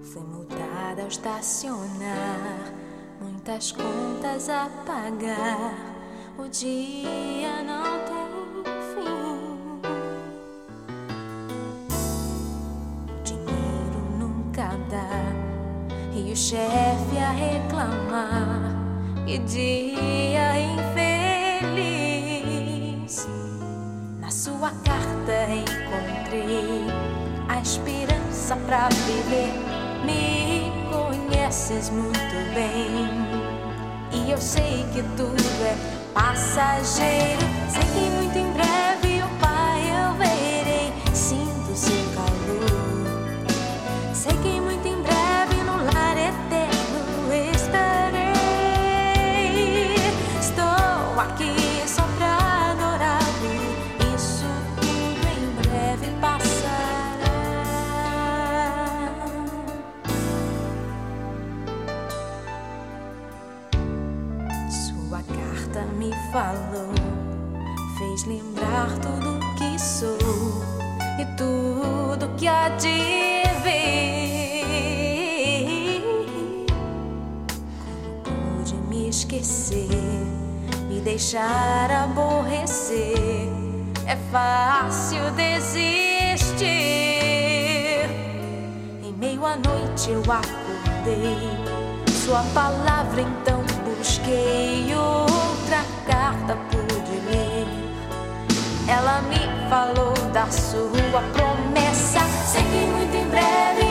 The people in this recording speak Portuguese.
Fui multada ao estacionar, muitas contas a pagar. O dia não tem fim. O dinheiro nunca dá e o chefe a reclamar. Que dia infeliz. Na sua carta encontrei a esperança pra viver. Me conheces muito bem e eu sei que tudo é passageiro. Sei que muito em breve o Pai eu verei. Sinto seu calor. Sei que muito em breve no lar eterno estarei. Estou aqui só pra adorá-lo. Isso tudo em breve passará. Sua carta me falou, fez lembrar tudo que sou e tudo que há de vir. Como pude me esquecer, me deixar aborrecer? É fácil desistir. Em meio à noite eu acordei, sua palavra então busquei. Outra carta pude ler, ela me falou da sua promessa. Sei que muito em breve